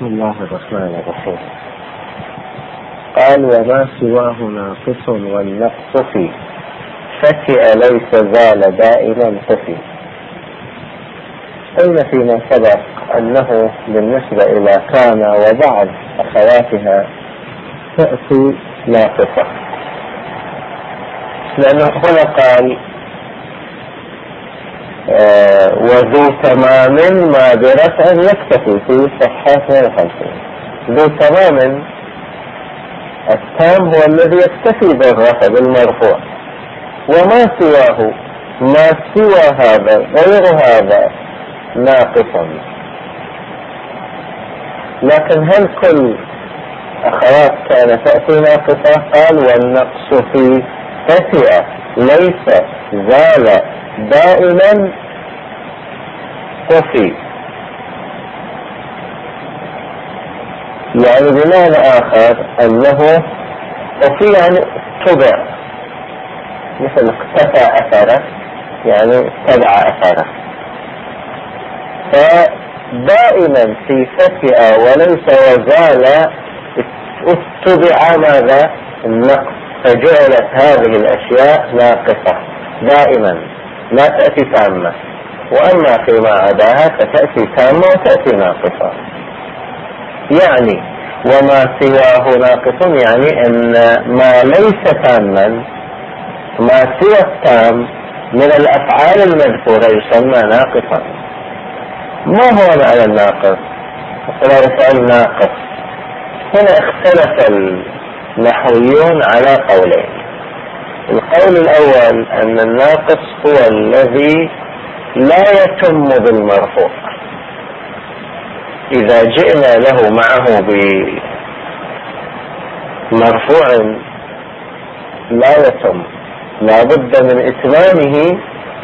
بسم الله الرحمن الرحيم. قال: وما سواه ناقص والنقص فيه فتئ ليس زال دائما خفي. قلنا فيما سبق أنه بالنسبة إلى كان وبعض أخواتها تأتي ناقصة، لأنه هنا قال وذو تمام ما برفع يكتفي في صحة 52. ذو تمام التام هو الذي يكتفي بالرفع بالمرفوع، وما سواه ما سوى هذا غير هذا ناقصا. لكن هل كل أخوات كان تأتي ناقصة؟ قال: والنقص في فتئ ليس زال دائما خفي. يعني بمعنى آخر أنه خفي يعني تبع، مثل اقتفى أثره يعني تبع أثره. فدائما في فتئ وليس وزال اتبع ماذا؟ النقص، فجعلت هذه الأشياء ناقصة دائما لا تأتي تامة، وأما فيما عداها فتأتي تامة وتأتي ناقصة. يعني وما سواه ناقص، يعني أن ما ليس تاما، ما سوى التام من الأفعال المذكورة يسمى ناقصا. ما هو معنى الناقص؟ فلا يفعل ناقص. هنا اختلف النحويون على قولين. القول الأول أن الناقص هو الذي لا يتم بالمرفوع، إذا جئنا له معه بمرفوع لا يتم، لا بد من إتمامه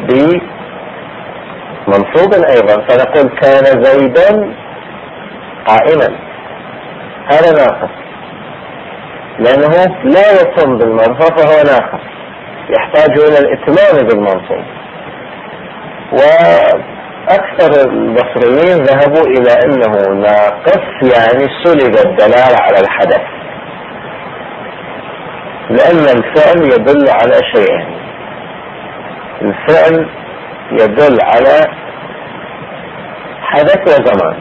بمنصوب أيضا، فنقول كان زيدا قائما، هذا ناقص لأنه لا يتم بالمرفوع فهو ناقص، يحتاج إلى الإتمام بالمنصوب. وأكثر البصريين ذهبوا إلى أنه ناقص يعني سلب الدلالة على الحدث، لأن الفعل يدل على شيئين. الفعل يدل على حدث وزمان.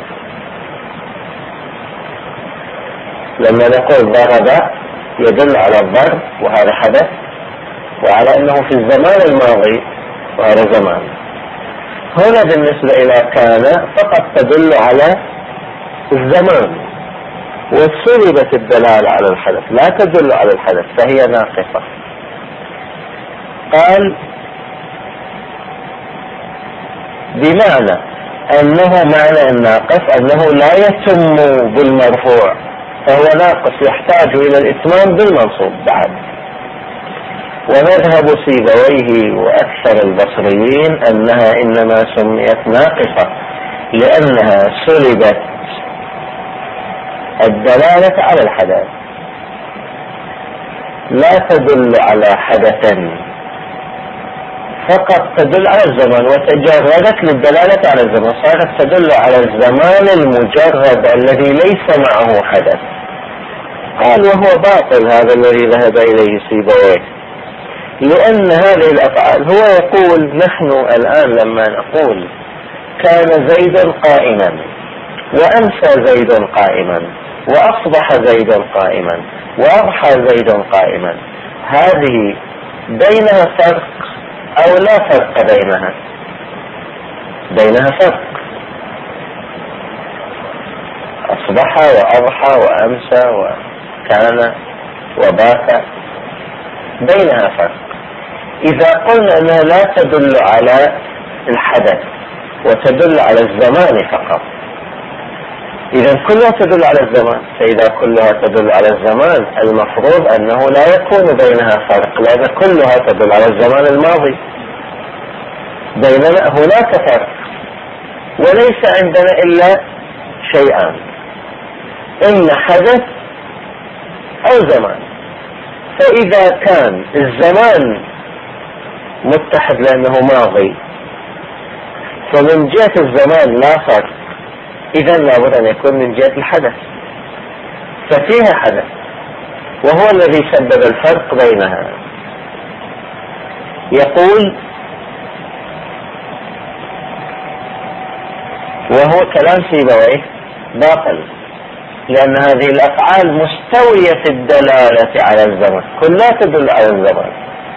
لما نقول ضرب يدل على الضرب وهذا حدث، وعلى أنه في الزمان الماضي وهذا زمان. هنا بالنسبة إلى كان فقط تدل على الزمان، وسلبت الدلالة على الحدث، لا تدل على الحدث، فهي ناقصة. قال بمعنى أنه معنى الناقص أنه لا يتم بالمرفوع، فهو ناقص يحتاج إلى الإتمام بالمنصوب بعد. ومذهب سيبويه وأكثر البصريين أنها إنما سميت ناقصة لأنها سلبت الدلالة على الحدث، لا تدل على حدث، فقط تدل على الزمان، وتجردت للدلالة على الزمان، صارت تدل على الزمان المجرد الذي ليس معه حدث. قال وهو باطل هذا الذي ذهب إليه سيبويه، لأن هذه الأفعال هو يقول نحن الآن لما نقول كان زيد قائما وأمسى زيد قائما وأصبح زيد قائما وأضحى زيد قائما، هذه بينها فرق أو لا فرق بينها؟ بينها فرق. أصبح وأضحى وأمسى وكان وبات، بينها فرق. إذا قلنا أنها لا تدل على الحدث وتدل على الزمان فقط، إذا كلها تدل على الزمان، فإذا كلها تدل على الزمان المفروض أنه لا يكون بينها فرق، لأن كلها تدل على الزمان الماضي. بينما هناك فرق، وليس عندنا إلا شيئان: إما حدث أو زمان. فإذا كان الزمان متحد لأنه ماضي، فمن جهة الزمان لا فرق، إذا لابد أن يكون من جهة الحدث، ففيها حدث وهو الذي سبب الفرق بينها. يقول وهو كلام سيبويه باطل، لأن هذه الأفعال مستوية الدلالة على الزمن، كلها تدل على الزمن،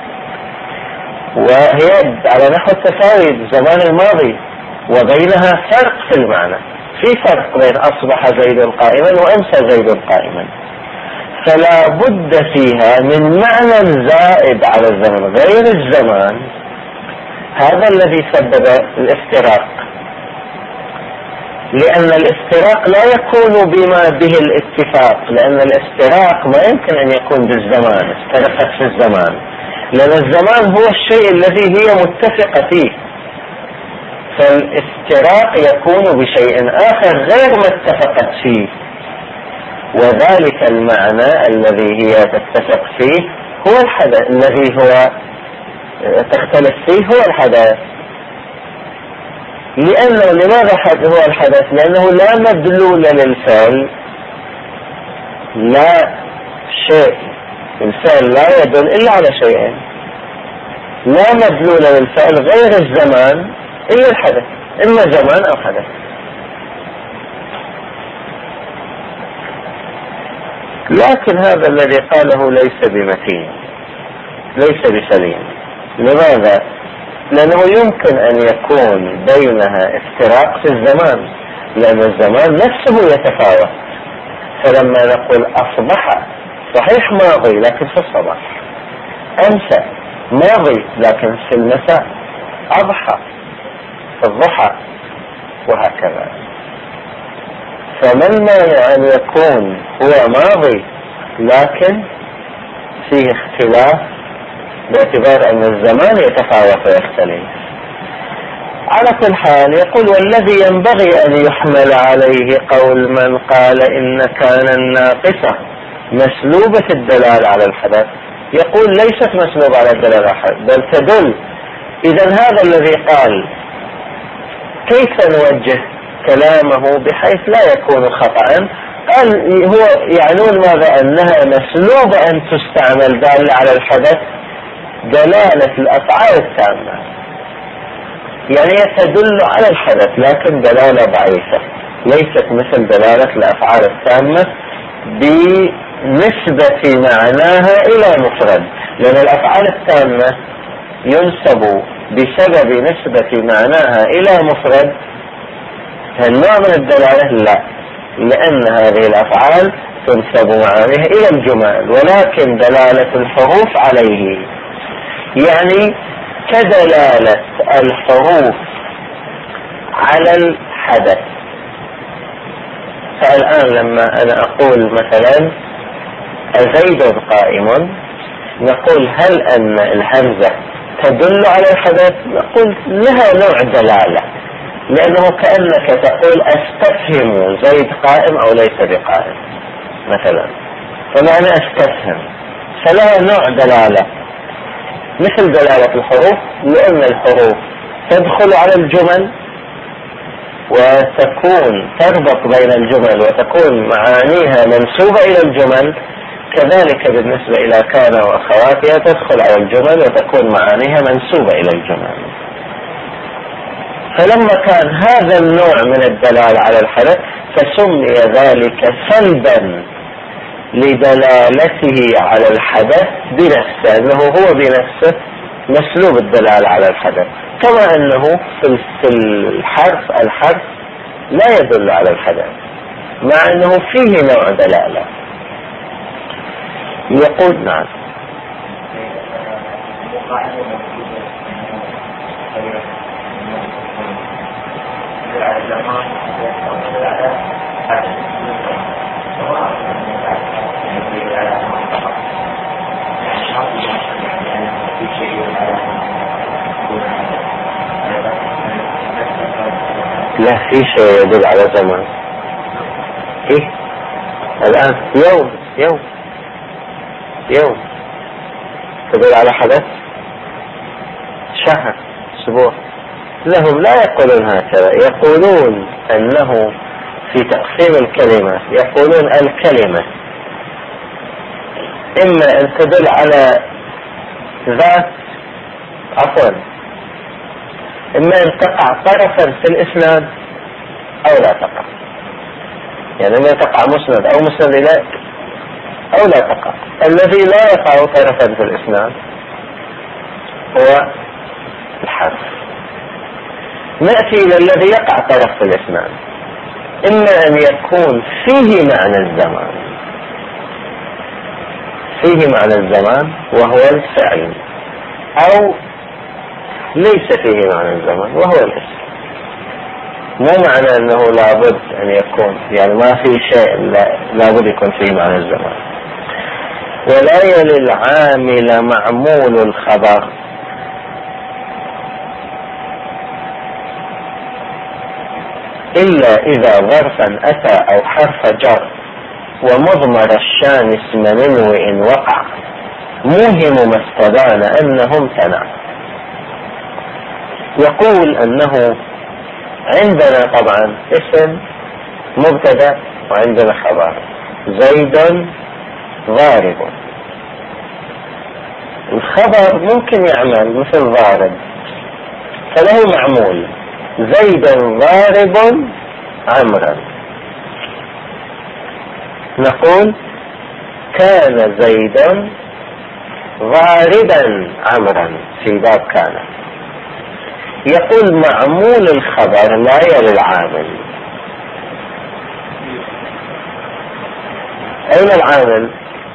وهي على نحو التساوي بالزمان الماضي، وبينها فرق في المعنى، في فرق بين أصبح زيد قائما وأمسى زيد قائما، فلا بد فيها من معنى زائد على الزمن غير الزمان، هذا الذي سبب الافتراق. لأن الافتراق لا يكون بما به الاتفاق، لأن الافتراق ما يمكن أن يكون بالزمان، افترقت في الزمان، لأن الزمان هو الشيء الذي هي متفقة فيه، فالافتراق يكون بشيء آخر غير ما اتفقت فيه، وذلك المعنى الذي هي تتفق فيه هو الحدث، الذي هو تختلف فيه هو الحدث. لأنه لماذا هو الحدث؟ لأنه لا مدلول للفعل، لا شيء، الفعل لا يدل إلا على شيئين، لا مدلول للفعل غير الزمان إلا الحدث، إما زمان أو حدث. لكن هذا الذي قاله ليس بمتين، ليس بسليم. لماذا؟ لأنه يمكن أن يكون بينها افتراق في الزمان، لأن الزمان نفسه يتفاوت، فلما نقول أصبح صحيح ماضي لكن في الصباح، أمسى ماضي لكن في المساء، أضحى في الضحى، وهكذا. فما المانع أن يكون هو ماضي لكن فيه اختلاف باعتبار أن الزمان يتفاوت ويختلف. على كل حال يقول والذي ينبغي أن يحمل عليه قول من قال إن كان الناقصة مسلوبة الدلالة على الحدث، يقول ليست مسلوبة على الدلالة على الحدث بل تدل. إذن هذا الذي قال كيف نوجه كلامه بحيث لا يكون خطأ؟ قال هو يعنون ماذا؟ أنها مسلوبة أن تستعمل دالة على الحدث دلالة الأفعال التامة، يعني تدل على الحدث لكن دلالة ضعيفة، ليست مثل دلالة الأفعال التامة بنسبة معناها إلى مفرد، لأن الأفعال التامة ينسب بسبب نسبة معناها إلى مفرد، هالنوع من الدلالة لا، لأن هذه الأفعال تنسب معانيها إلى الجمال، ولكن دلالة الحروف عليه يعني كدلالة الحروف على الحدث. فالآن لما أنا أقول مثلا زيد قائم، نقول هل أن الهمزة تدل على الحدث؟ نقول لها نوع دلالة، لأنه كأنك تقول أستفهم زيد قائم أو ليس بقائم مثلا، فمعنى أستفهم، فلها نوع دلالة مثل دلالة الحروف، لأن الحروف تدخل على الجمل وتكون تربط بين الجمل وتكون معانيها منسوبة إلى الجمل، كذلك بالنسبة إلى كان وأخواتها تدخل على الجمل وتكون معانيها منسوبة إلى الجمل. فلما كان هذا النوع من الدلالة على الحدث فسمي ذلك سلبا لدلالته على الحدث بنفسه، أنه هو بنفسه مسلوب الدلالة على الحدث، كما أنه في الحرف لا يدل على الحدث مع أنه فيه نوع دلالة. يقول نعم لا في شيء يدل على زمان. إيه الآن يوم تدل على حدث، شهر، أسبوع. لهم لا يقولون هكذا، يقولون أنه في تقسيم الكلمة يقولون الكلمة إما أن تدل على ذات إما أن تقع طرفا في الإسناد أو لا تقع، يعني ما تقع مسند أو مسند إليه أو لا تقع. الذي لا يقع طرفا في الإسناد هو الحرف. نأتي إلى الذي يقع طرف في الإسناد، إما أن يكون فيه معنى الزمان وهو الفعل، أو ليس فيه معنى الزمان وهو الاسم. مو معنى أنه لابد أن يكون، يعني ما في شيء لابد يكون فيه معنى الزمان. ولا يلي العامل معمول الخبر إلا إذا ظرفا أتى أو حرف جر ومضمر الشان اسم منه إن وقع موهم ما استبان أنه امتنع. يقول أنه عندنا طبعا اسم مبتدأ وعندنا خبر. زيد ضارب، الخبر ممكن يعمل مثل ضارب فله معمول، زيد ضارب عمرا. نقول كان زيد ضاربا عمرا في باب كان. يقول معمول الخبر لا يلي العامل. أين العامل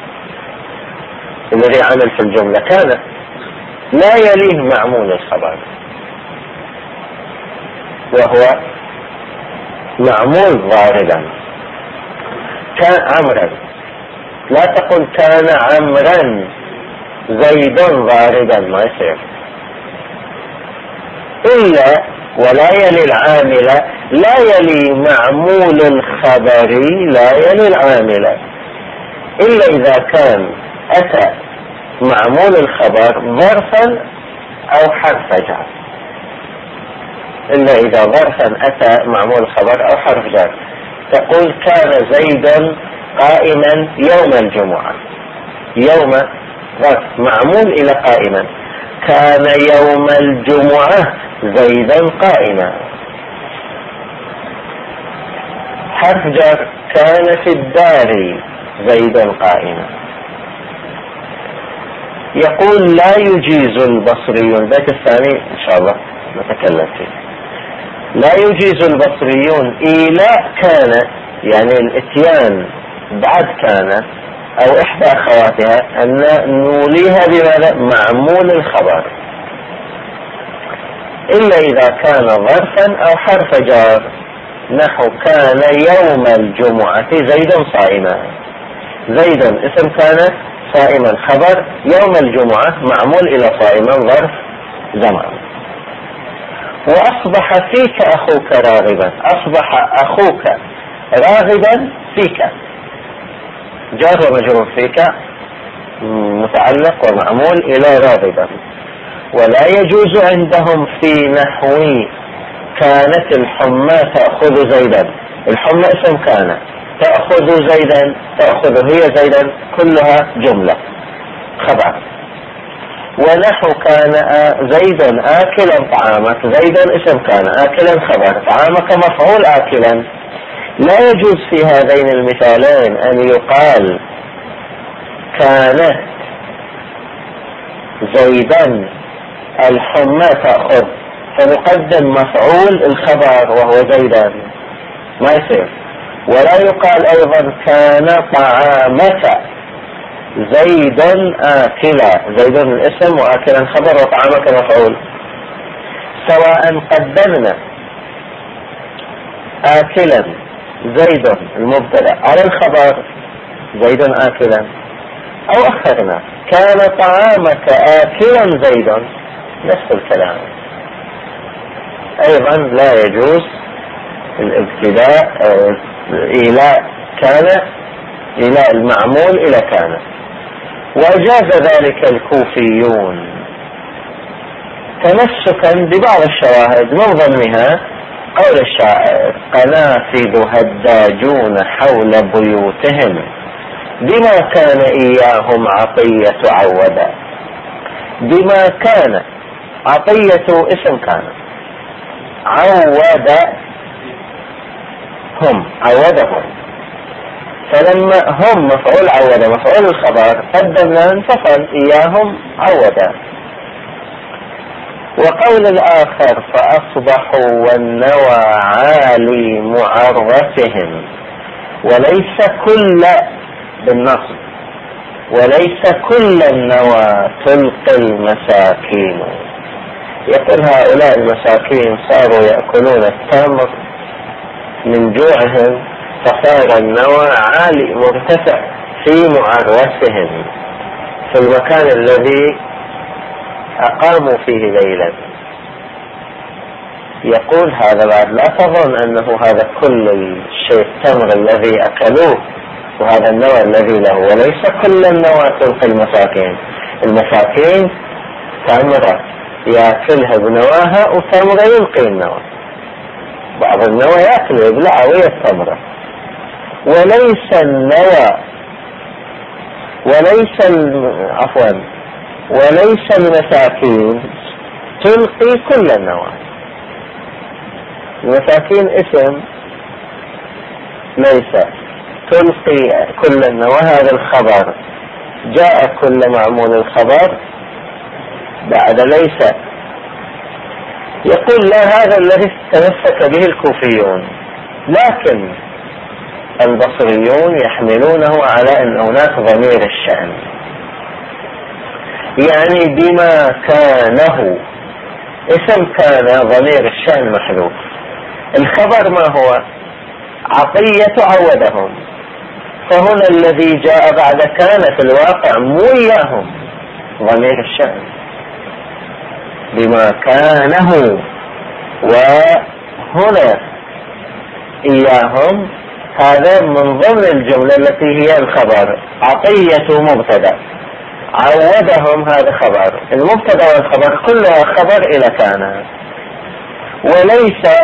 الذي عمل في الجملة؟ كان لا يليه معمول الخبر وهو معمول ضاربا. كان عمرا، لا تقل كان عمرا زيد ضاربا، ما يصير. إلا ولا يلي العامل، لا يلي معمول الخبر لا يلي العامل إلا إذا كان أتى معمول الخبر ظرفا أو حرف جر. إلا إذا ظرفا أتى معمول الخبر أو حرف جر. تقول كان زيد قائما يوم الجمعة. يوم ظرف معمول إلى قائما. كان يوم الجمعة زيدا قائما. حرف جر كان في الدار زيدا قائما. يقول لا يجيز البصريون، البيت الثاني إن شاء الله نتكلم فيه. لا يجيز البصريون إيلاء كان، يعني الاتيان بعد كان أو إحدى أخواتها، أن نوليها بماذا؟ معمول الخبر، إلا إذا كان ظرفا أو حرف جار. نحو كان يوم الجمعة زيد صائما. زيد اسم كان صائما، خبر يوم الجمعة معمول إلى صائما ظرف زمان. وأصبح فيك أخوك راغبا. أصبح أخوك راغبا فيك، جار ومجرور فيك متعلق ومعمول إلى راغبا. ولا يجوز عندهم في نحو كانت الحمى تأخذ زيدا. الحمى اسم كان، تأخذ زيدا، تأخذ هي زيدا، كلها جملة خبر. ونحو كان زيد آكلا طعامك. زيدا اسم كان، آكلا خبر، طعامك مفعول آكلا. لا يجوز في هذين المثالين أن يقال كانت زيدا الحمى تأخذ فنقدم مفعول الخبر وهو زيدا، ما يصير. ولا يقال أيضا كان طعامك زيدا آكلا. زيدا الاسم وآكلا خبر وطعامك مفعول. سواء قدمنا آكلا زيد المبتدأ على الخبر زيد آكلا، أو أخرنا كان طعامك آكلا زيد، نفس الكلام. أيضا لا يجوز الابتداء إيلاء كان، إيلاء المعمول إلى كان. وأجاز ذلك الكوفيون تمسكا ببعض الشواهد من ضمنها قول الشاعر: قنافذ هداجون حول بيوتهم بما كان إياهم عطية عودا. بما كان، عطية اسم كان، عود هم، عودهم. فلما هم مفعول عود مفعول الخبر قدمنا انفصل إياهم عودا. وقول الآخر: فأصبحوا والنوى عالي معرفهم، وليس كل بالنصب، وليس كل النوى تلقي المساكين. يقول هؤلاء المساكين صاروا يأكلون التمر من جوعهم، فصار النوى عالي مرتفع في معرسهم، في المكان الذي أقاموا فيه ليلا. يقول هذا بعد لا تظن أنه هذا كل الشيء التمر الذي أكلوه وهذا النوى الذي له، وليس كل النوى تلقي المساكين. المساكين تمرة يأكلها بنواها وتمرة يلقي النوى، بعض النوى يأكل يبلع وهي التمرة. وليس النوى وليس المساكين تلقي كل النوى. المساكين اسم ليس تلقي كل النوى، هذا الخبر جاء كل معمول الخبر بعد ليس. يقول لا، هذا الذي تمسك به الكوفيون، لكن البصريون يحملونه على أن هناك ضمير الشأن، يعني بما كانه اسم كان ضمير الشأن محذوف. الخبر ما هو؟ عطية عودهم، فهنا الذي جاء بعد كان في الواقع مو إياهم، ضمير الشأن بما كانه، وهنا إياهم هذا من ضمن الجملة التي هي الخبر. عطية مبتدأ، عودهم هذا خبر، المبتدأ والخبر كلها خبر إلى كان. وليس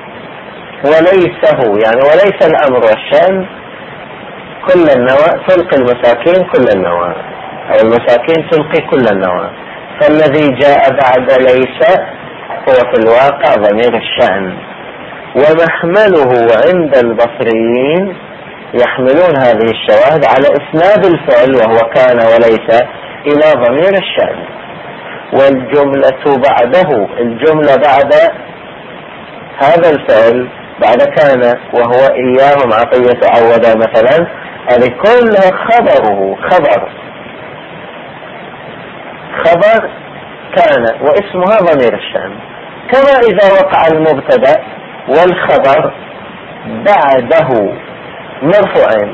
هو يعني وليس الأمر والشأن كل النوى تلقي المساكين كل النوى، أو المساكين تلقي كل النوى. فالذي جاء بعد ليس هو في الواقع ضمير الشأن. ومحمله عند البصريين يحملون هذه الشواهد على إسناد الفعل وهو كان وليس إلى ضمير الشأن. والجملة بعده، الجملة بعد هذا الفعل بعد كان وهو إياهم عطية عودا مثلا، هذه كلها خبر كان واسمها ضمير الشأن. كما إذا وقع المبتدأ والخبر بعده مرفوعين،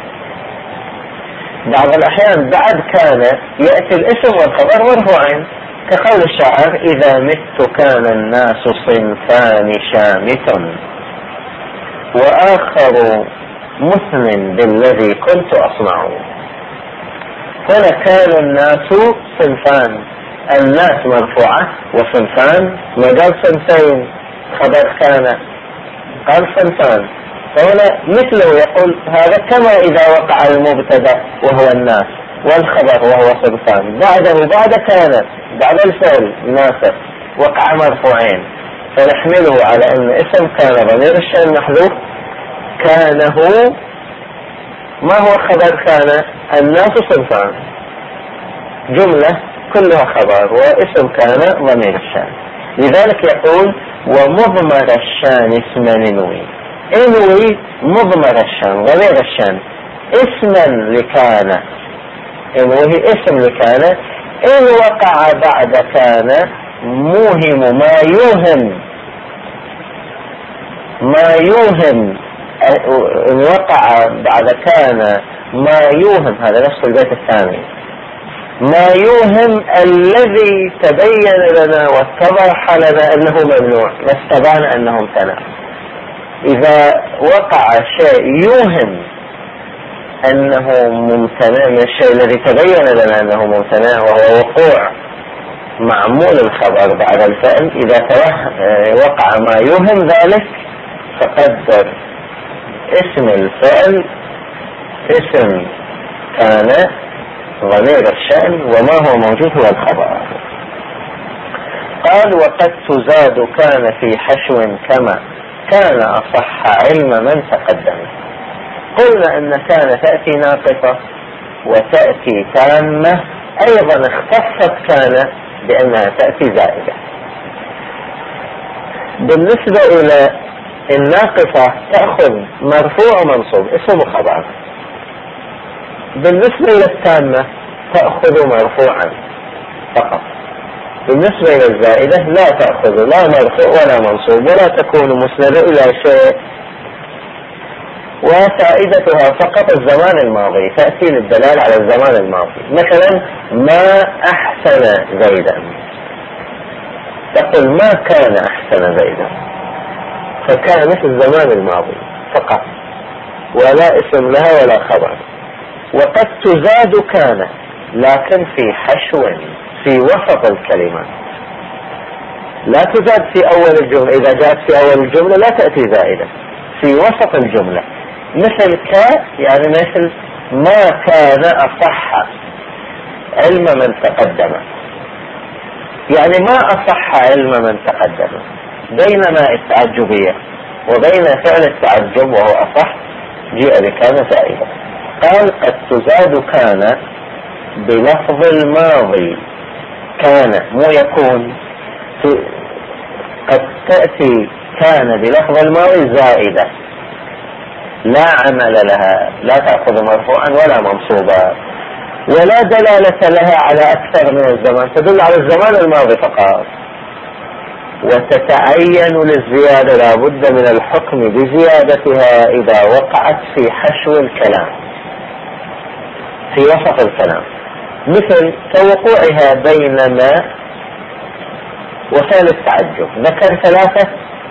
بعض الأحيان بعد كان يأتي الاسم والخبر مرفوعين، كقول الشاعر: إذا مت كان الناس صنفان شامت وآخر مثن بالذي كنت أصنع. هنا كان الناس صنفان، الناس مرفوعة وصنفان، ما قال صنفين خبر كان، قال صنفان. فهنا مثله يقول هذا كما إذا وقع المبتدأ وهو الناس والخبر وهو صنفان بعده بعد كان بعد الفعل ناسخ وقع مرفوعين، فنحمله على أن اسم كان ضمير الشأن محذوف. كانه ما هو خبر كان؟ الناس صنفان، جملة كلها خبر، واسم كان ضمير الشأن. لذلك يقول: ومضمر الشأن اسم انوي. انوي مضمر الشأن ضمير الشأن اسما لكان، انوي اسم لكان. إن وقع بعد كان موهم ما يوهم إن وقع بعد كان ما يوهم، هذا نفس البيت الثاني، ما يوهم الذي تبين لنا واتضح لنا أنه ممنوع، ما استبان أنه امتنع. إذا وقع شيء يوهم أنه ممتنع من الشيء الذي تبين لنا أنه ممتنع، وهو وقوع معمول الخبر بعد الفعل إذا وقع ما يوهم ذلك فقدر اسم الفعل اسم كان ضمير الشأن وما هو موجود هو الخبر. قال وقد تزاد كان في حشو كما كان أصح علم من تقدم. قلنا أن كان تأتي ناقصة وتأتي تامة، أيضا اختصت كان بأنها تأتي زائدة. بالنسبة إلى الناقصة تأخذ مرفوع ومنصوب اسم خبر، بالنسبة إلى التامة تأخذ مرفوعا فقط، بالنسبة إلى الزائدة لا تأخذ لا مرفوع ولا منصوب ولا تكون مسندة إلى شيء، وفائدتها فقط الزمان الماضي، تأتي للدلال على الزمان الماضي. مثلا ما أحسن زيدا، تقول ما كان أحسن زيدا، فكانت الزمان الماضي فقط ولا اسم لها ولا خبر. وقد تزاد كان لكن في حشو في وسط الكلمة، لا تزاد في أول الجملة، إذا جاءت في أول الجملة لا تأتي زائدة، في وسط الجملة، مثل يعني مثل ما كان أصح علم من تقدم، يعني ما أصح علم من تقدم، بينما التعجبية وبين فعل التعجب وهو أصح جاء بكان زائدة. قال قد تزاد كان بلفظ الماضي، كان مو يكون، قد تأتي كان بلفظ الماضي زائدة لا عمل لها، لا تأخذ مرفوعا ولا منصوبا ولا دلالة لها على أكثر من الزمان، تدل على الزمان الماضي فقط. وتتعين للزيادة لا بد من الحكم بزيادتها إذا وقعت في حشو الكلام في وسط الكلام، مثل كوقوعها بين ما وفعل التعجب. ذكر 3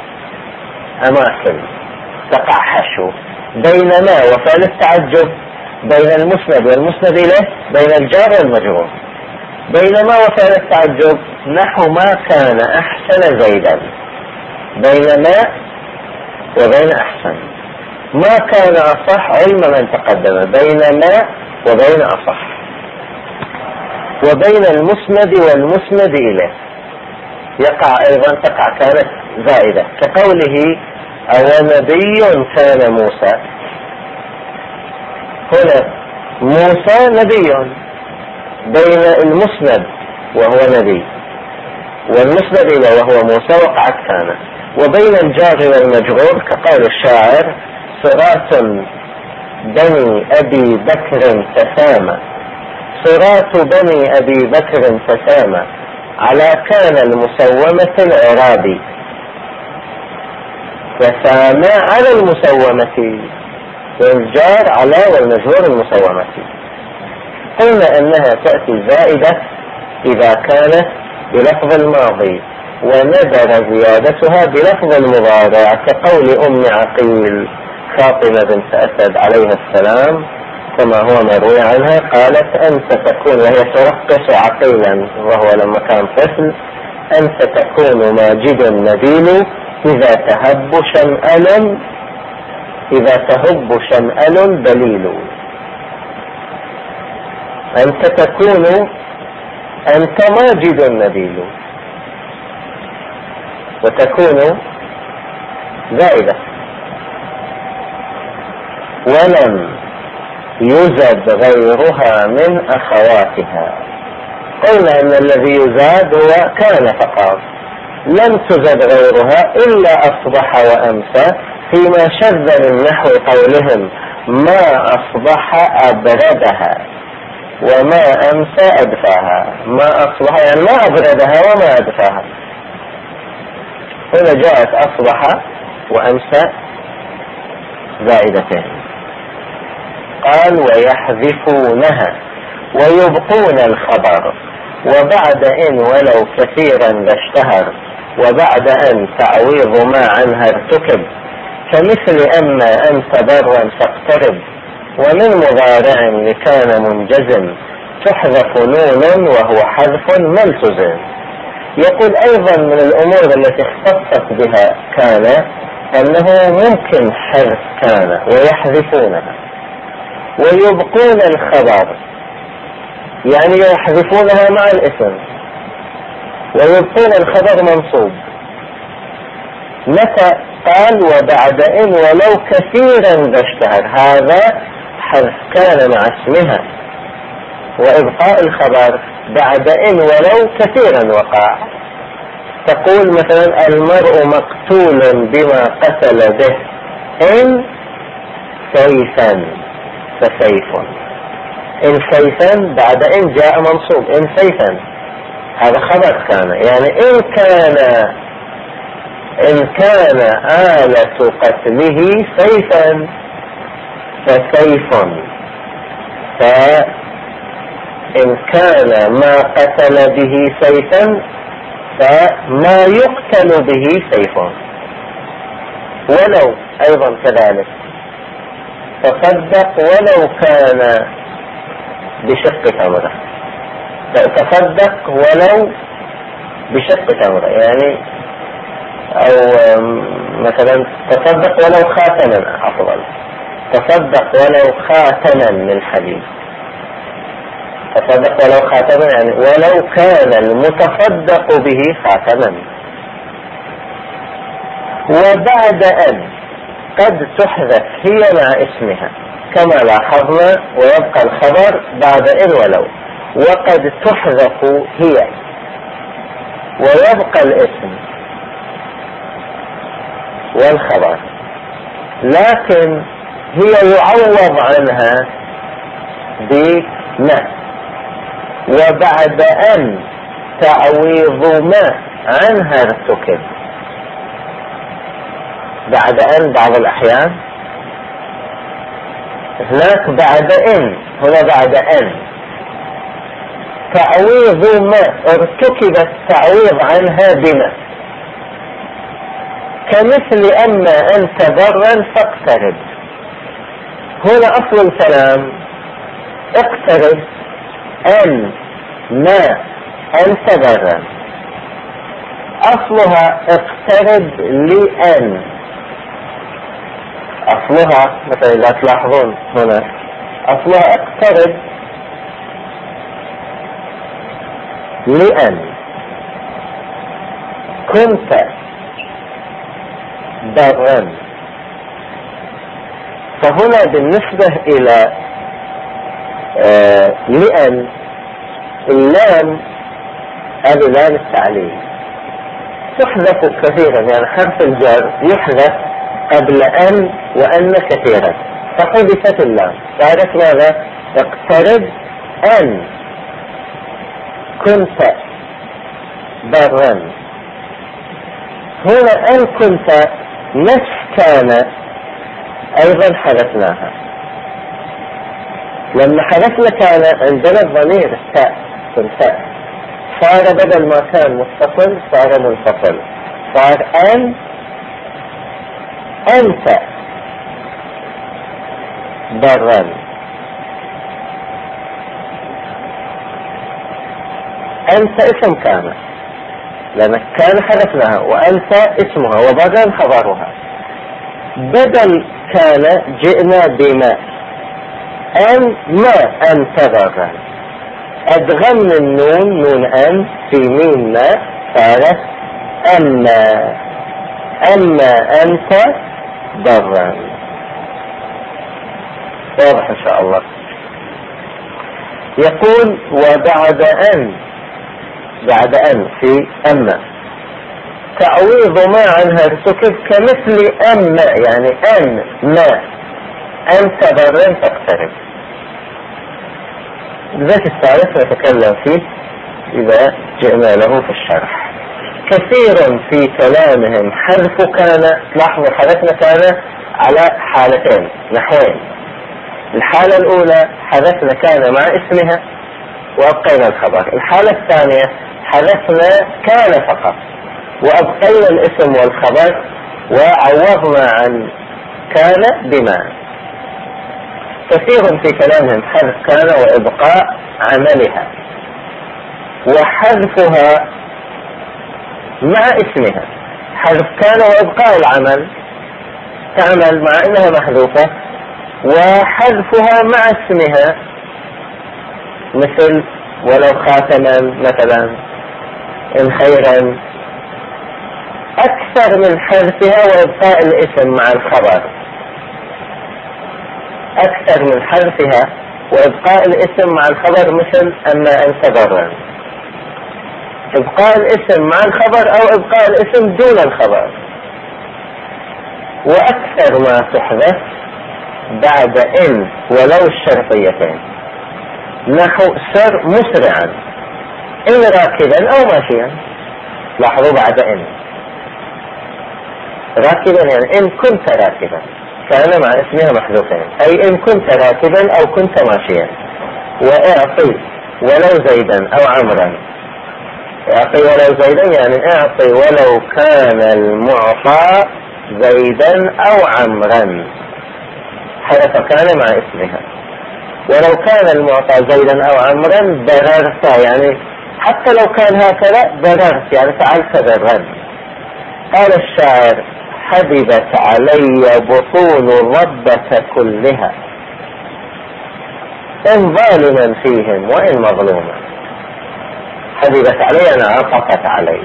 أماكن تقع حشو، بين ما وفعل التعجب، بين المسند والمسند إليه، بين الجار والمجرور. بينما وفعل التعجب نحو ما كان أحسن زيدا، بين ما وبين أحسن، ما كان أصح علم من تقدم، بين ما وبين أصح، وبين المسند والمسند إليه يقع أيضا تقع كانت زائدة، كقوله أو نبي كان موسى. هنا موسى نبي، بين المسند وهو نبي والمسند إليه وهو موسى وقعت كان، وبين الجار والمجرور كقول الشاعر صراط بني أبي بكر تسامى، صراط بني أبي بكر تسامى على كان المسومة العرابي، تسامى على المسومة، والجار على والمجرور المسومة. قلنا أنها تأتي زائدة إذا كانت بلفظ الماضي، وندر زيادتها بلفظ المضارع كقول أم عقيل فاطمة بنت أسد عليها السلام كما هو مروي عنها، قالت أنت تكون، وهي ترقص عقيلا وهو لما كان طفل، أنت تكون ماجد نبيل إذا تهب شمأل دليل. أنت تكون، أنت ماجد نبيل، وتكون زائدة. ولم يزد غيرها من أخواتها، قلنا أن الذي يزاد هو كان فقط، لم تزد غيرها إلا أصبح وأمسى، فيما شذ من نحو قولهم ما أصبح أبردها وما أمسى أدفاها. ما أصبح يعني ما أبردها وما أدفاها، هنا جاءت أصبح وأمسى زائدتين. قال ويحذفونها ويبقون الخبر، وبعد إن ولو كثيرا لاشتهر، وبعد أن تعويض ما عنها ارتكب، كمثل أما أنت برا فاقترب، ومن مضارع لكان منجزم تحذف نون وهو حذف ملتزم. يقول أيضا من الأمور التي اختصت بها كان أنه ممكن حذف كان ويحذفونها ويبقون الخبر، يعني يحذفونها مع الاسم ويبقون الخبر منصوب. متى؟ قال وبعد إن ولو كثيرا باشتهر، هذا حذف كان مع اسمها وإبقاء الخبر بعد إن ولو كثيرا وقع. تقول مثلا المرء مقتول بما قتل به إن سيفا فسيف. إن سيفا بعد إن جاء منصوب، إن سيفا هذا خبر كان، يعني إن كان آلة قتله سيفا فسيف، فإن كان ما قتل به سيفا فما يقتل به سيف. ولو أيضا كذلك، تصدق ولو كان بشق تمرة، تصدق ولو بشق تمرة، يعني أو مثلا تصدق ولو خاتما، أفضل تصدق ولو خاتما من حديد، تصدق ولو خاتما يعني ولو كان المتصدق به خاتما. وبعد أن قد تحذف هي مع اسمها كما لاحظنا، ويبقى الخبر بعد إن ولو، وقد تحذف هي ويبقى الاسم والخبر، لكن هي يعوض عنها بما. وبعد أن تعويض ما عنها ارتكب، بعد أن بعض الأحيان، هناك بعد إن، هنا بعد أن تعويض ما ارتكب التعويض عنها بما، كمثل أما أنت برا فاقترب. هنا أصل الكلام اقترب أن ما أنت برا، أصلها اقترب لأن، أصلها مثلا إذا تلاحظون هنا أصلها اقترب لأن كنت برا. فهنا بالنسبة إلى لأن اللام هذه لام التعليل تحذف كثيرا، يعني حرف الجر يحذف قبل أن وأن كثيرا، فحذفت اللام صارت ماذا؟ اقترب أن كنت برا. هنا أن كنت نفس كان أيضا حذفناها، لما حذفنا كان عندنا الضمير التاء كنت، صار بدل ما كان متصل صار منفصل، صار أن أنت برا. أنت اسم كان، لأن كان حذفناها وأنت اسمها وبرا خبرها. بدل كان جئنا بما، أن ما أنت برا، أدغمنا النون نون أن في ميم ما صارت أما أنت برا. واضح إن شاء الله. يقول وبعد أن، بعد أن في أما تعويض ما عنها ارتكب كمثل أما، يعني أن ما أنت برا تقترب. ذات الثالث نتكلم فيه إذا جئنا له في الشرح. كثير في كلامهم حذف كان، لاحظوا حذفنا كان على حالتين نحوين. الحالة الأولى حذفنا كان مع اسمها وأبقينا الخبر. الحالة الثانية حذفنا كان فقط وأبقينا الاسم والخبر وعوضنا عن كان بما. كثير في كلامهم حذف كان وإبقاء عملها، وحذفها مع اسمها، حذف كان وإبقاء العمل، تعمل مع أنها محذوفة، وحذفها مع اسمها، مثل ولو خاتما مثلا، إن خيرا، أكثر من حذفها وإبقاء الاسم مع الخبر، أكثر من حذفها وإبقاء الاسم مع الخبر، مثل أما أنت برا، إبقاء الاسم مع الخبر أو إبقاء الاسم دون الخبر. وأكثر ما تحدث بعد إن ولو الشرطيتين، نحو سر مسرعا، إن راكبا أو ماشيا. لاحظوا بعد إن، راكبا يعني إن كنت راكبا، كان مع اسمها محذوفين، أي إن كنت راكبا أو كنت ماشيا. وإعطي ولو زيدا أو عمرا، اعطي ولو زيدا يعني اعطي ولو كان المعطى زيدا او عمرا، حذف كان مع اسمها. ولو كان المعطى زيدا او عمرا بررت، يعني حتى لو كان هكذا بررت، يعني فعلت برا. قال الشاعر: حببت علي بطون الربة كلها، إن ظالما فيهم وإن مظلوما. حببت علي أنا عطفت علي،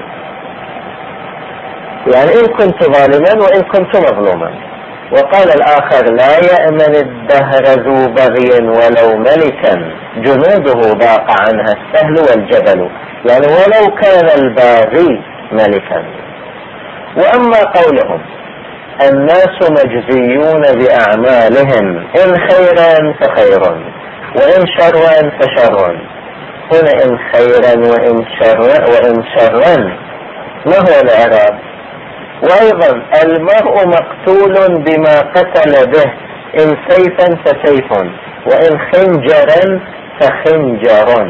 يعني إن كنت ظالما وإن كنت مظلوما. وقال الآخر: لا يأمن الدهر ذو بغي ولو ملكا، جنوده ضاق عنها السهل والجبل، يعني ولو كان الباغي ملكا. وأما قولهم: الناس مجزيون بأعمالهم، إن خيرا فخير وإن شرا فشر، هنا إن خيرا وإن شرا ما هو الإعراب؟ وأيضا المرء مقتول بما قتل به، إن سيفا فسيف وإن خنجرا فخنجر.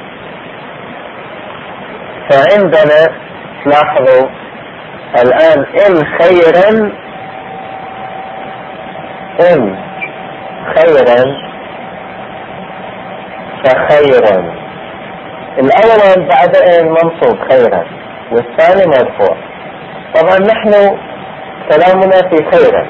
فعندنا لاحظوا الآن إن خيرا، إن خيرا فخيرا، الأول بعد إن منصوب خيرا والثاني مرفوع. طبعا نحن كلامنا في خيرا،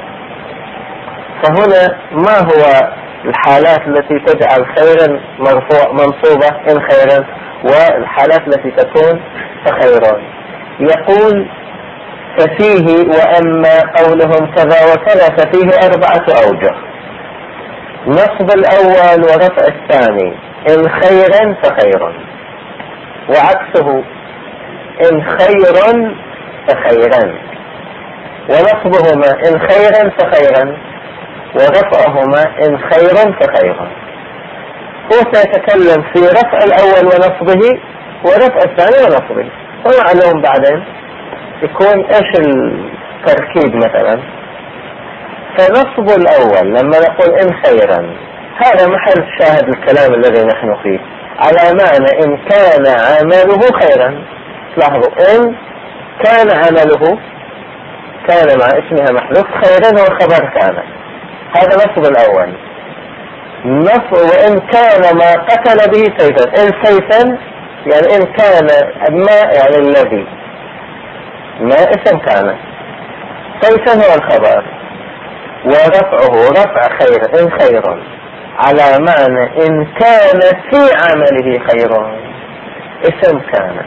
فهنا ما هو الحالات التي تجعل خيرا مرفوع منصوبة إن خيرا، والحالات التي تكون فخيرا؟ يقول: ففيه وأما قولهم كذا وكذا ففيه 4 أوجه: نصب الأول ورفع الثاني، إن خيرا فخيرا، وعكسه إن خيرا فخيرا، ونصبهما إن خيرا فخيرا، ورفعهما إن خيرا فخيرا. هو سيتكلم في رفع الأول ونصبه ورفع الثاني ونصبه، ومعلوم بعدين يكون إيش التركيب مثلا. فنصب الأول لما نقول إن خيرا، هذا محل شاهد الكلام الذي نحن فيه، على معنى إن كان عمله خيرا. لاحظوا إن كان عمله، كان مع اسمها محذوف، خيرا هو خبر كان، هذا نصب الأول. نصب وإن كان ما قتل به سيفا، إن سيفا يعني إن كان ما يعني الذي، ما اسم كان، سيفا هو الخبر، ورفعه رفع خير إن خيرا، على معنى إن كان في عمله خير، اسم كان،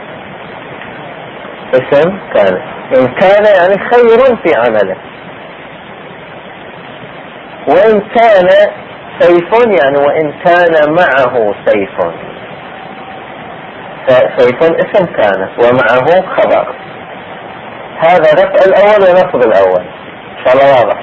اسم كان، إن كان يعني خير في عمله. وإن كان سيف يعني وإن كان معه سيف، فسيف اسم كان ومعه خبر. هذا رفع الأول ونصب الأول، إن شاء الله واضح.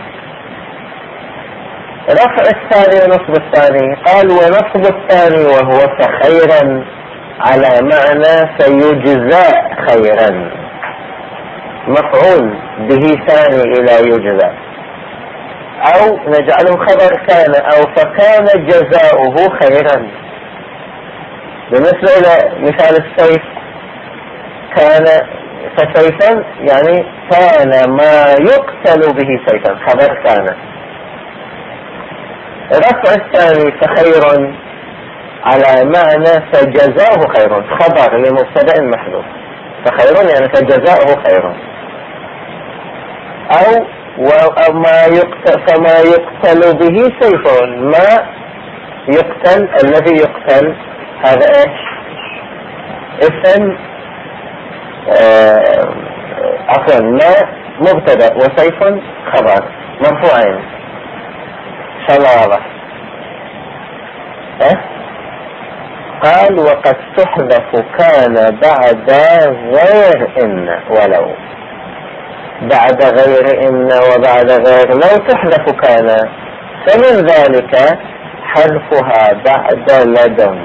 رفع الثاني ونصب الثاني، قال: ونصب الثاني وهو فخيرا، على معنى سيجزى خيرا، مفعول به ثاني إلى يجزى، أو نجعله خبر كان، أو فكان جزاؤه خيرا. بالنسبة إلى مثال السيف، كان فسيفا يعني كان ما يقتل به سيفا، خبر كان. رفع الثاني فخير على معنى فجزاه خير، خبر لمبتدأ محذوف. فخير يعني فجزاؤه خير. أو فما يقتل به سيف، ما يقتل الذي يقتل هذا ايش؟ اسم عفوا ما مبتدأ وسيف خبر مرفوعين. واضح؟ قال وقد تحذف كان بعد غير إن ولو، بعد غير إن وبعد غير لو تحذف كان، فمن ذلك حذفها بعد لدن.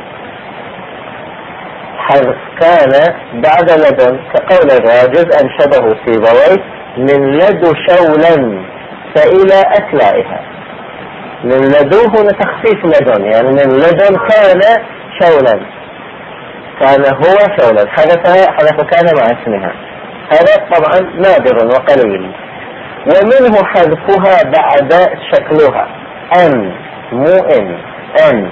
حذف كان بعد لدن كقول الراجز أنشده سيبويه من لدو شولا فإلى أكلائها. من لدوه لتخفيف لدن، يعني من لدن كان شولا، كان هو شولا، حذف كان مع اسمها. هذا طبعا نادر وقليل. ومنه حذفها بعد شكلها أن، مو أن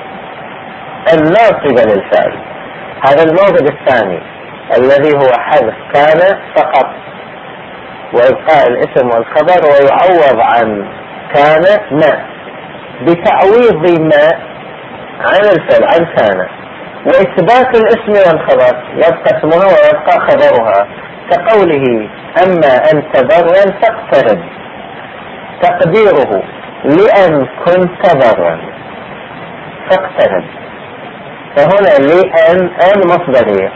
الناصب للفعل. هذا الموضع الثاني الذي هو حذف كان فقط وإبقاء الاسم والخبر، ويعوض عن كان ما بتعويض ما عن الفعل عن كان، وإثبات الاسم والخبر، يبقى اسمها ويبقى خبرها، كقوله أما أنت برا فاقترب، تقديره لأن كنت برا فاقترب. فهنا لأن مصدرية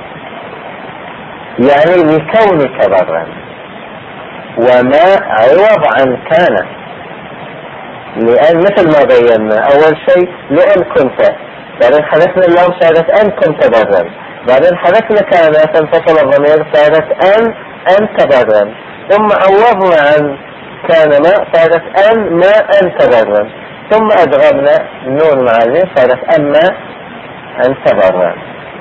يعني لكونك برا، وما عوض عن كان، لأن مثل ما بينا أول شيء لأن كنت، بعدين حذفنا اللام صارت أن كنت برا، بعدين حذفنا كان فانفصل الضمير صارت أن أنت برا، ثم عوضنا عن كان ما صارت أن ما أنت برا، ثم أدغمنا النون مع الميم صارت أما أنت برا.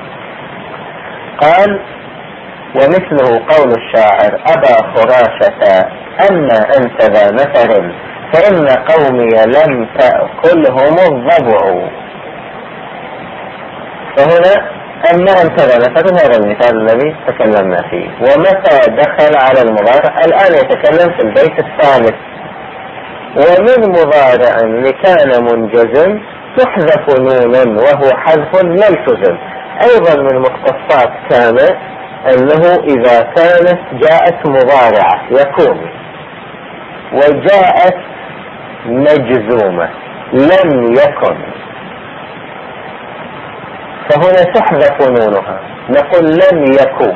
قال ومثله قول الشاعر أبا خراشة أما أنت ذا نفر فإن قومي لم تأكلهم الضبع. فهنا أما أنت ذا نفر هذا المثال الذي تكلمنا فيه. ومتى دخل على المضارع الآن يتكلم في البيت الثالث. ومن مضارع لكان منجزم تحذف نونا وهو حذف ملتزم. أيضا من مختصات كان أنه إذا كانت جاءت مضارعة يكون وجاءت مجزومة لم يكن، فهنا تحذف نونها نقول لم يكن.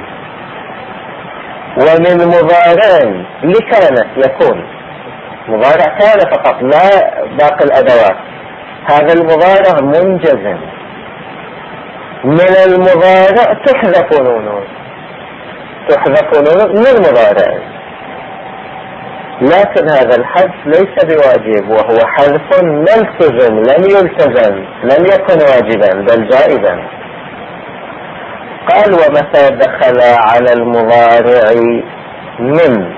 ومن مضارع لكان يكون، مضارع كان فقط لا باقي الأدوات، هذا المضارع منجزم. من المضارع تحذف نونه، تحذف نونه من المضارع، لكن هذا الحذف ليس بواجب، وهو حذف ملتزم لم يلتزم، لم يكن واجبا بل جائزا. قال ومتى دخل على المضارع من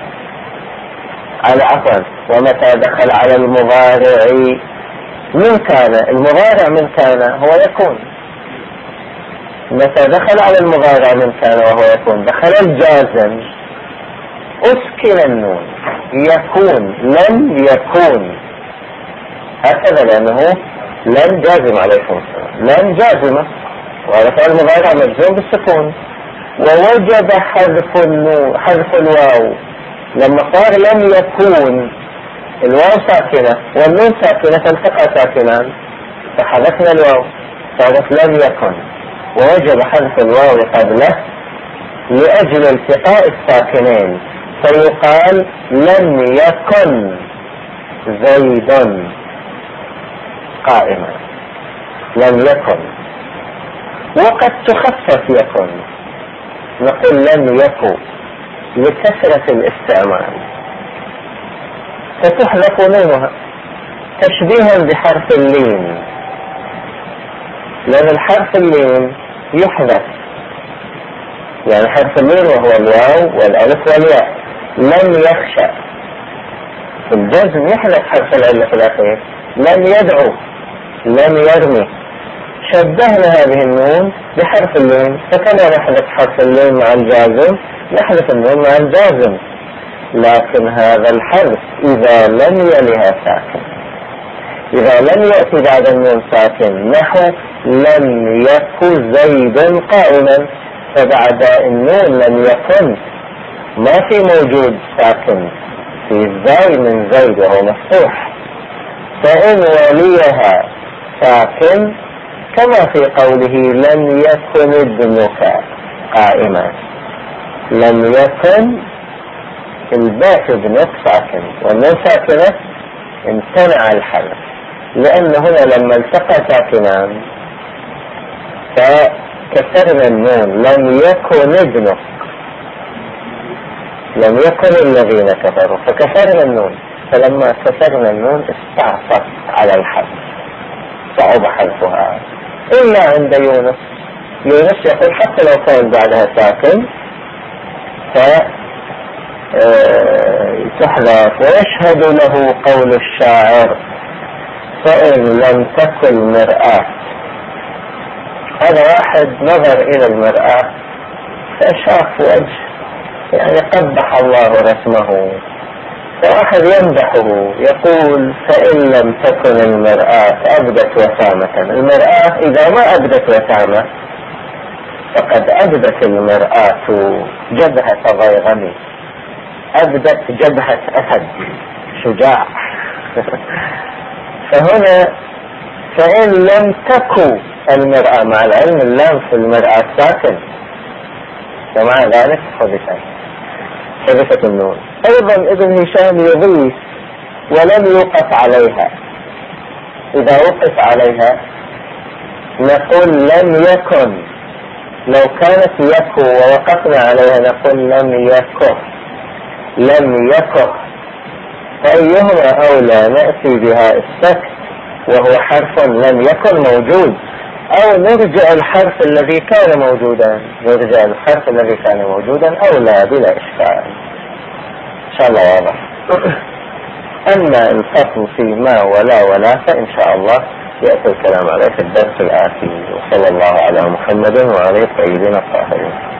ومتى دخل على المضارع من كان، المضارع من كان هو يكون. متى دخل على المضارع من كان وهو يكون دخل الجازم أسكن النون يكون لم يكون، هكذا لأنه لم جازم عليكم السلام، لم جازمة وهذا فعل المضارع مجزوم بالسكون. ووجب حذف الواو لما صار لم يكون، الواو ساكنة والنون ساكنة فالتقى ساكنان فحذفنا الواو صارت لم يكن، ووجب حذف الواو قبله لأجل التقاء الساكنين، فيقال لم يكن زيد قائما، لم يكن. وقد تخفف يكن، نقول لم يكن لكثرة الاستعمال فتحذف نونها تشبيها بحرف اللين، لأن الحرف اللين يحذف، يعني حرف اللين وهو الواو والألف والياء. لم يخشى الجزم يحذف حرف العلة في الأخير، لم يدعو، لم يرمي، شبهنا هذه النون بحرف اللين، فكما نحذف حرف اللين مع الجازم نحذف النون مع الجازم، لكن هذا الحرف إذا لم يلها ساكن، إذا لم يأتي بعد النون ساكن، نحو لم يكن زيد قائما، فبعد النون لم يكن ما في موجود ساكن، في الزاي من زيد وهو مفتوح، فإن وليها ساكن كما في قوله لم يكن ابنك قائما، لم يكن الباء ابنك ساكن، والنون ساكنة امتنع الحرف، لأن هنا لما التقى ساكنان فكسرنا النون، لم يكن ابنك، لم يكن الذين كفروا، فكسرنا النون، فلما كسرنا النون استعصت على الحرف، صعب حذفها، إلا عند يونس. يونس يقول حتى لو كان بعدها ساكن تحذف، ويشهد له قول الشاعر فإن لم تكن مرآة. هذا واحد نظر إلى المرآة فشاف وجه يعني قبح الله رسمه، فواحد يمدحه يقول فإن لم تكن المرآة أبدت وسامة. المرآة إذا ما أبدت وسامة فقد أبدت المرآة جبهة ضيغمي، أبدت جبهة أسد شجاع. فهنا فإن لم تكن المرآة، مع العلم اللام في المرآة ساكن، ومع ذلك حذفت النون. أيضا ابن هشام يضيف ولم يوقف عليها، إذا وقف عليها نقول لم يكن، لو كانت يكو ووقفنا عليها نقول لم يكن، لم يكن، فأيهما أولى نأتي بها السكت وهو حرف لم يكن موجود، أو نرجع الحرف الذي كان موجودا، نرجع الحرف الذي كان موجودا أولى بلا إشكال. إن شاء الله واضح. أما الفصل في ما ولا فإن شاء الله يأتي الكلام عليه في الدرس الآتي، وصلى الله على محمد وعلى سيدنا الطاهرين.